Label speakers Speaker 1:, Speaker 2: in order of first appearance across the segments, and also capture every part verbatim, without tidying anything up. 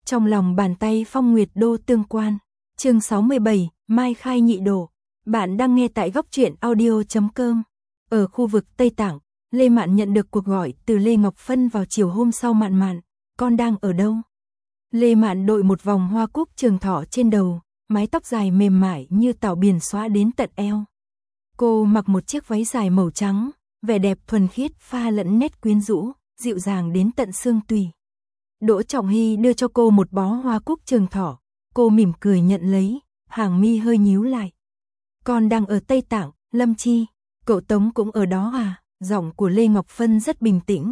Speaker 1: Trong lòng bàn tay Phong Nguyệt Đô tương quan. Chương sáu mươi bảy, Mai Khai nhị độ. Bạn đang nghe tại góc truyện audio chấm com. Ở khu vực Tây Tạng, Lê Mạn nhận được cuộc gọi từ Lê Ngọc Phân vào chiều hôm sau. Mạn Mạn, con đang ở đâu? Lê Mạn đội một vòng hoa cúc trường thọ trên đầu, mái tóc dài mềm mại như tảo biển xõa đến tận eo. Cô mặc một chiếc váy dài màu trắng, vẻ đẹp thuần khiết pha lẫn nét quyến rũ, dịu dàng đến tận xương tủy. Đỗ Trọng Hy đưa cho cô một bó hoa cúc trường thọ, cô mỉm cười nhận lấy, hàng mi hơi nhíu lại. Con đang ở Tây Tạng, Lâm Chi, cậu Tống cũng ở đó à? Giọng của Lê Ngọc Phân rất bình tĩnh.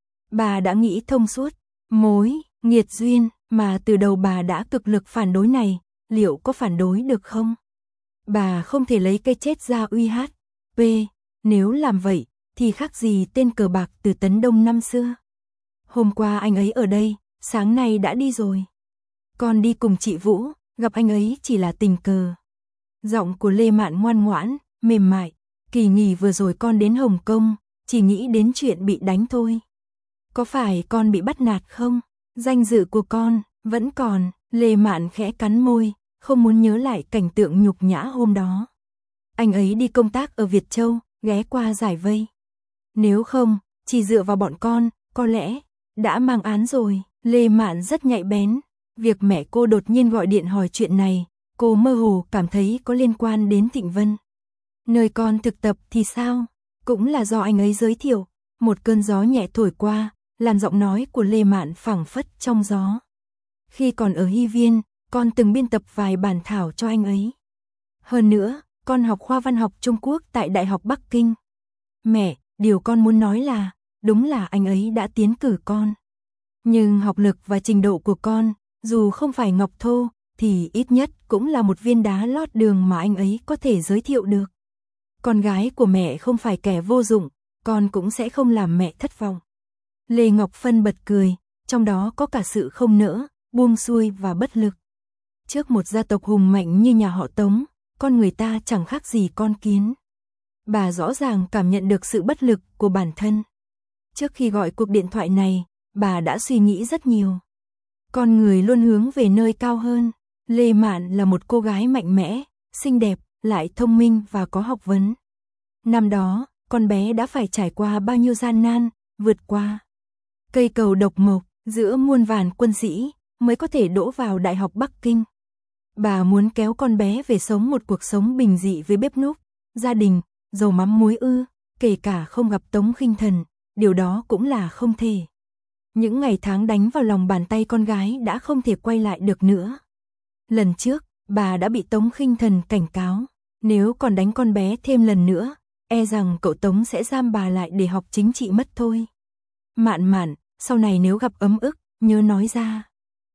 Speaker 1: Bà đã nghĩ thông suốt, mối, nghiệt duyên, mà từ đầu bà đã cực lực phản đối này, liệu có phản đối được không? Bà không thể lấy cái chết ra uy hát, p, nếu làm vậy, thì khác gì tên cờ bạc từ Tấn Đông năm xưa. Hôm qua anh ấy ở đây, sáng nay đã đi rồi. Con đi cùng chị Vũ, gặp anh ấy chỉ là tình cờ. Giọng của Lê Mạn ngoan ngoãn, mềm mại. Kỳ nghỉ vừa rồi con đến Hồng Kông, chỉ nghĩ đến chuyện bị đánh thôi. Có phải con bị bắt nạt không? Danh dự của con, vẫn còn. Lê Mạn khẽ cắn môi, không muốn nhớ lại cảnh tượng nhục nhã hôm đó. Anh ấy đi công tác ở Việt Châu, ghé qua giải vây. Nếu không, chỉ dựa vào bọn con, có lẽ đã mang án rồi. Lê Mạn rất nhạy bén. Việc mẹ cô đột nhiên gọi điện hỏi chuyện này, cô mơ hồ cảm thấy có liên quan đến Thịnh Vân. Nơi con thực tập thì sao? Cũng là do anh ấy giới thiệu. Một cơn gió nhẹ thổi qua, làm giọng nói của Lê Mạn phảng phất trong gió. Khi còn ở Hy Viên, con từng biên tập vài bản thảo cho anh ấy. Hơn nữa, con học khoa văn học Trung Quốc tại Đại học Bắc Kinh. Mẹ, điều con muốn nói là, đúng là anh ấy đã tiến cử con. Nhưng học lực và trình độ của con, dù không phải ngọc thô, thì ít nhất cũng là một viên đá lót đường mà anh ấy có thể giới thiệu được. Con gái của mẹ không phải kẻ vô dụng, con cũng sẽ không làm mẹ thất vọng. Lê Ngọc Phân bật cười, trong đó có cả sự không nỡ, buông xuôi và bất lực. Trước một gia tộc hùng mạnh như nhà họ Tống, con người ta chẳng khác gì con kiến. Bà rõ ràng cảm nhận được sự bất lực của bản thân. Trước khi gọi cuộc điện thoại này, bà đã suy nghĩ rất nhiều. Con người luôn hướng về nơi cao hơn. Lê Mạn là một cô gái mạnh mẽ, xinh đẹp, lại thông minh và có học vấn. Năm đó, con bé đã phải trải qua bao nhiêu gian nan, vượt qua cây cầu độc mộc, giữa muôn vàn quân sĩ, mới có thể đỗ vào Đại học Bắc Kinh. Bà muốn kéo con bé về sống một cuộc sống bình dị với bếp núc, gia đình, dầu mắm muối ư, kể cả không gặp Tống Khinh Thần, điều đó cũng là không thể. Những ngày tháng đánh vào lòng bàn tay con gái đã không thể quay lại được nữa. Lần trước, bà đã bị Tống Khinh Thần cảnh cáo, nếu còn đánh con bé thêm lần nữa, e rằng cậu Tống sẽ giam bà lại để học chính trị mất thôi. Mạn Mạn, sau này nếu gặp ấm ức, nhớ nói ra.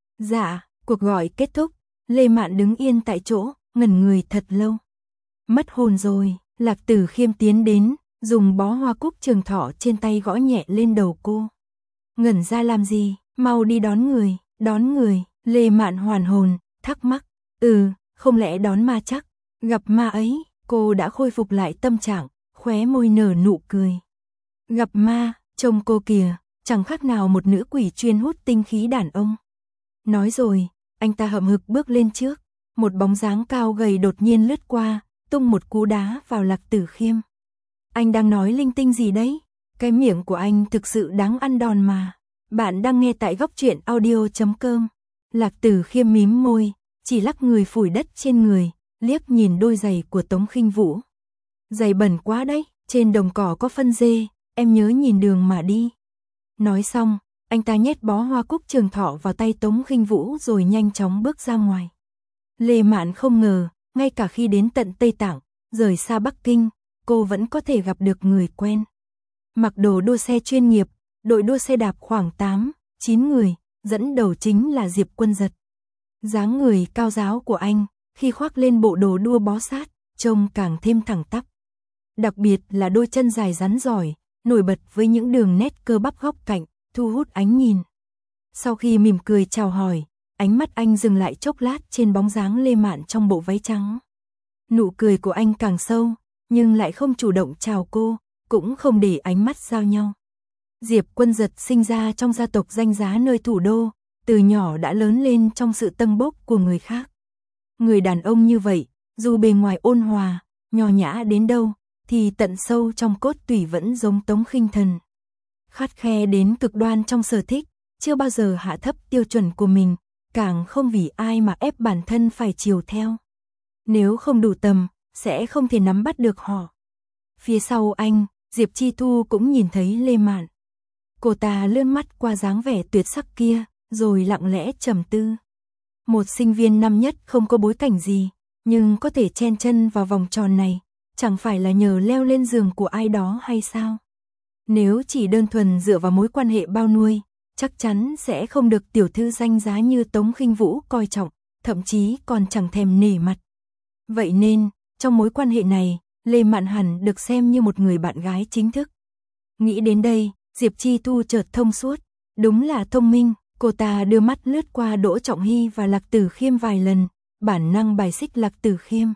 Speaker 1: Dạ, cuộc gọi kết thúc, Lê Mạn đứng yên tại chỗ, ngẩn người thật lâu. Mất hồn rồi, Lạc Tử Khiêm tiến đến, dùng bó hoa cúc trường thọ trên tay gõ nhẹ lên đầu cô. Ngẩn ra làm gì, mau đi đón người, đón người. Lê Mạn hoàn hồn, thắc mắc. Ừ, không lẽ đón ma chắc, gặp ma ấy. Cô đã khôi phục lại tâm trạng, khóe môi nở nụ cười. Gặp ma, trông cô kìa, chẳng khác nào một nữ quỷ chuyên hút tinh khí đàn ông. Nói rồi, anh ta hậm hực bước lên trước, một bóng dáng cao gầy đột nhiên lướt qua, tung một cú đá vào Lạc Tử Khiêm. Anh đang nói linh tinh gì đấy? Cái miệng của anh thực sự đáng ăn đòn mà. Bạn đang nghe tại góc truyện audio chấm com. Lạc Tử Khiêm mím môi, chỉ lắc người phủi đất trên người, liếc nhìn đôi giày của Tống Khinh Vũ. Giày bẩn quá đấy, trên đồng cỏ có phân dê, em nhớ nhìn đường mà đi. Nói xong, anh ta nhét bó hoa cúc trường thọ vào tay Tống Khinh Vũ rồi nhanh chóng bước ra ngoài. Lê Mạn không ngờ, ngay cả khi đến tận Tây Tạng, rời xa Bắc Kinh, cô vẫn có thể gặp được người quen. Mặc đồ đua xe chuyên nghiệp, đội đua xe đạp khoảng tám, chín người, dẫn đầu chính là Diệp Quân Giật. Dáng người cao ráo của anh, khi khoác lên bộ đồ đua bó sát, trông càng thêm thẳng tắp. Đặc biệt là đôi chân dài rắn giỏi, nổi bật với những đường nét cơ bắp góc cạnh, thu hút ánh nhìn. Sau khi mỉm cười chào hỏi, ánh mắt anh dừng lại chốc lát trên bóng dáng Lê Mạn trong bộ váy trắng. Nụ cười của anh càng sâu, nhưng lại không chủ động chào cô, cũng không để ánh mắt giao nhau. Diệp Quân Giật sinh ra trong gia tộc danh giá nơi thủ đô, từ nhỏ đã lớn lên trong sự tâng bốc của người khác. Người đàn ông như vậy, dù bề ngoài ôn hòa, nho nhã đến đâu, thì tận sâu trong cốt tủy vẫn giống Tống Khinh Thần. Khắt khe đến cực đoan trong sở thích, chưa bao giờ hạ thấp tiêu chuẩn của mình, càng không vì ai mà ép bản thân phải chiều theo. Nếu không đủ tầm, sẽ không thể nắm bắt được họ. Phía sau anh, Diệp Chi Thu cũng nhìn thấy Lê Mạn. Cô ta lướt mắt qua dáng vẻ tuyệt sắc kia, rồi lặng lẽ trầm tư. Một sinh viên năm nhất không có bối cảnh gì, nhưng có thể chen chân vào vòng tròn này, chẳng phải là nhờ leo lên giường của ai đó hay sao? Nếu chỉ đơn thuần dựa vào mối quan hệ bao nuôi, chắc chắn sẽ không được tiểu thư danh giá như Tống Khinh Vũ coi trọng, thậm chí còn chẳng thèm nể mặt. Vậy nên, trong mối quan hệ này, Lê Mạn hẳn được xem như một người bạn gái chính thức. Nghĩ đến đây, Diệp Chi Thu chợt thông suốt, đúng là thông minh, cô ta đưa mắt lướt qua Đỗ Trọng Hy và Lạc Tử Khiêm vài lần, bản năng bài xích Lạc Tử Khiêm.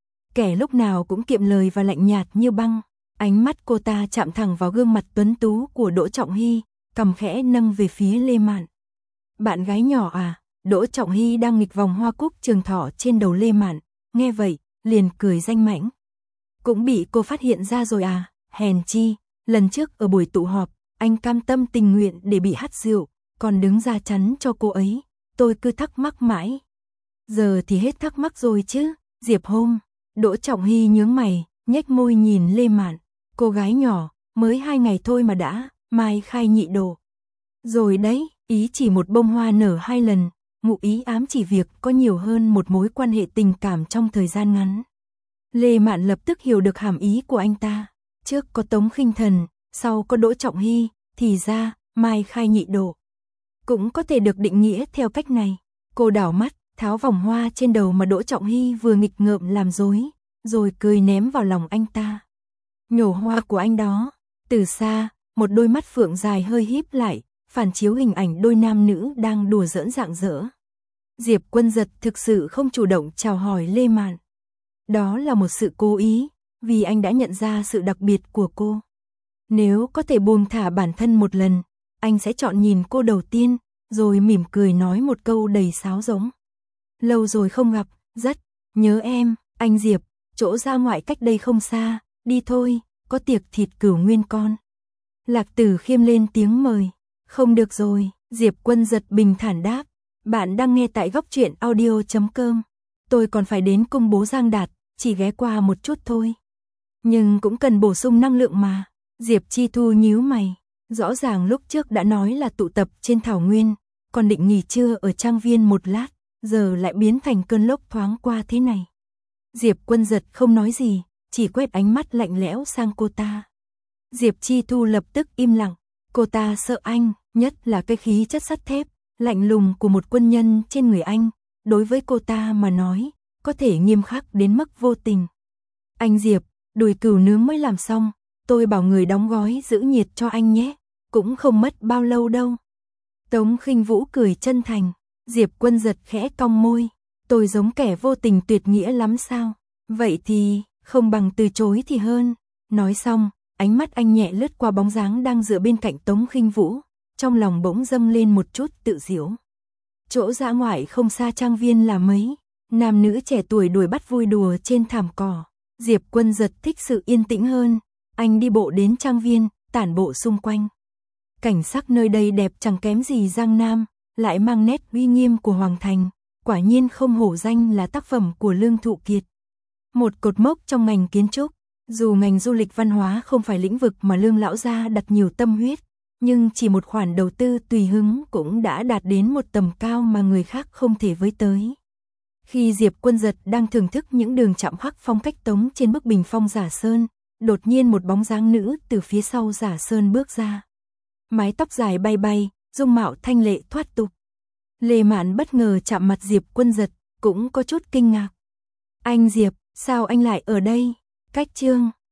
Speaker 1: Kẻ lúc nào cũng kiệm lời và lạnh nhạt như băng, ánh mắt cô ta chạm thẳng vào gương mặt tuấn tú của Đỗ Trọng Hy, cằm khẽ nâng về phía Lê Mạn. Bạn gái nhỏ à? Đỗ Trọng Hy đang nghịch vòng hoa cúc trường thọ trên đầu Lê Mạn, nghe vậy, liền cười danh mãnh. Cũng bị cô phát hiện ra rồi à? Hèn chi, lần trước ở buổi tụ họp, anh cam tâm tình nguyện để bị hắt rượu, còn đứng ra chắn cho cô ấy, tôi cứ thắc mắc mãi. Giờ thì hết thắc mắc rồi chứ, Diệp Hôm. Đỗ Trọng Hy nhướng mày, nhếch môi nhìn Lê Mạn, cô gái nhỏ, mới hai ngày thôi mà đã, mai khai nhị độ. Rồi đấy, ý chỉ một bông hoa nở hai lần, ngụ ý ám chỉ việc có nhiều hơn một mối quan hệ tình cảm trong thời gian ngắn. Lê Mạn lập tức hiểu được hàm ý của anh ta, trước có Tống Khinh Thần, sau có Đỗ Trọng Hy, thì ra, mai khai nhị độ. Cũng có thể được định nghĩa theo cách này. Cô đảo mắt, tháo vòng hoa trên đầu mà Đỗ Trọng Hy vừa nghịch ngợm làm dối, rồi cười ném vào lòng anh ta. Nhổ hoa của anh đó. Từ xa, một đôi mắt phượng dài hơi híp lại, phản chiếu hình ảnh đôi nam nữ đang đùa giỡn rạng rỡ. Diệp Quân Giật thực sự không chủ động chào hỏi Lê Mạn. Đó là một sự cố ý, vì anh đã nhận ra sự đặc biệt của cô. Nếu có thể buông thả bản thân một lần, anh sẽ chọn nhìn cô đầu tiên, rồi mỉm cười nói một câu đầy sáo rỗng. Lâu rồi không gặp, rất nhớ em, anh Diệp, chỗ ra ngoại cách đây không xa, đi thôi, có tiệc thịt cừu nguyên con. Lạc Tử Khiêm lên tiếng mời. Không được rồi, Diệp Quân Giật bình thản đáp. Bạn đang nghe tại góc truyện audio chấm com. Tôi còn phải đến cung bố Giang Đạt, chỉ ghé qua một chút thôi. Nhưng cũng cần bổ sung năng lượng mà. Diệp Chi Thu nhíu mày. Rõ ràng lúc trước đã nói là tụ tập trên thảo nguyên, còn định nghỉ trưa ở trang viên một lát, giờ lại biến thành cơn lốc thoáng qua thế này. Diệp Quân Giật không nói gì, chỉ quét ánh mắt lạnh lẽo sang cô ta. Diệp Chi Thu lập tức im lặng, cô ta sợ anh, nhất là cái khí chất sắt thép, lạnh lùng của một quân nhân trên người anh, đối với cô ta mà nói, có thể nghiêm khắc đến mức vô tình. Anh Diệp, đùi cừu nướng mới làm xong, tôi bảo người đóng gói giữ nhiệt cho anh nhé, cũng không mất bao lâu đâu. Tống Khinh Vũ cười chân thành, Diệp Quân Giật khẽ cong môi, tôi giống kẻ vô tình tuyệt nghĩa lắm sao, vậy thì, không bằng từ chối thì hơn. Nói xong, ánh mắt anh nhẹ lướt qua bóng dáng đang dựa bên cạnh Tống Khinh Vũ, trong lòng bỗng dâng lên một chút tự giễu. Chỗ dã ngoại không xa trang viên là mấy, nam nữ trẻ tuổi đuổi bắt vui đùa trên thảm cỏ. Diệp Quân Giật thích sự yên tĩnh hơn, anh đi bộ đến trang viên, tản bộ xung quanh. Cảnh sắc nơi đây đẹp chẳng kém gì Giang Nam, lại mang nét uy nghiêm của Hoàng Thành, quả nhiên không hổ danh là tác phẩm của Lương Thụ Kiệt. Một cột mốc trong ngành kiến trúc, dù ngành du lịch văn hóa không phải lĩnh vực mà Lương lão gia đặt nhiều tâm huyết, nhưng chỉ một khoản đầu tư tùy hứng cũng đã đạt đến một tầm cao mà người khác không thể với tới. Khi Diệp Quân Giật đang thưởng thức những đường chạm khắc phong cách Tống trên bức bình phong giả sơn, đột nhiên một bóng dáng nữ từ phía sau giả sơn bước ra. Mái tóc dài bay bay, dung mạo thanh lệ thoát tục. Lê Mạn bất ngờ chạm mặt Diệp Quân Giật, cũng có chút kinh ngạc. Anh Diệp, sao anh lại ở đây? Cách chương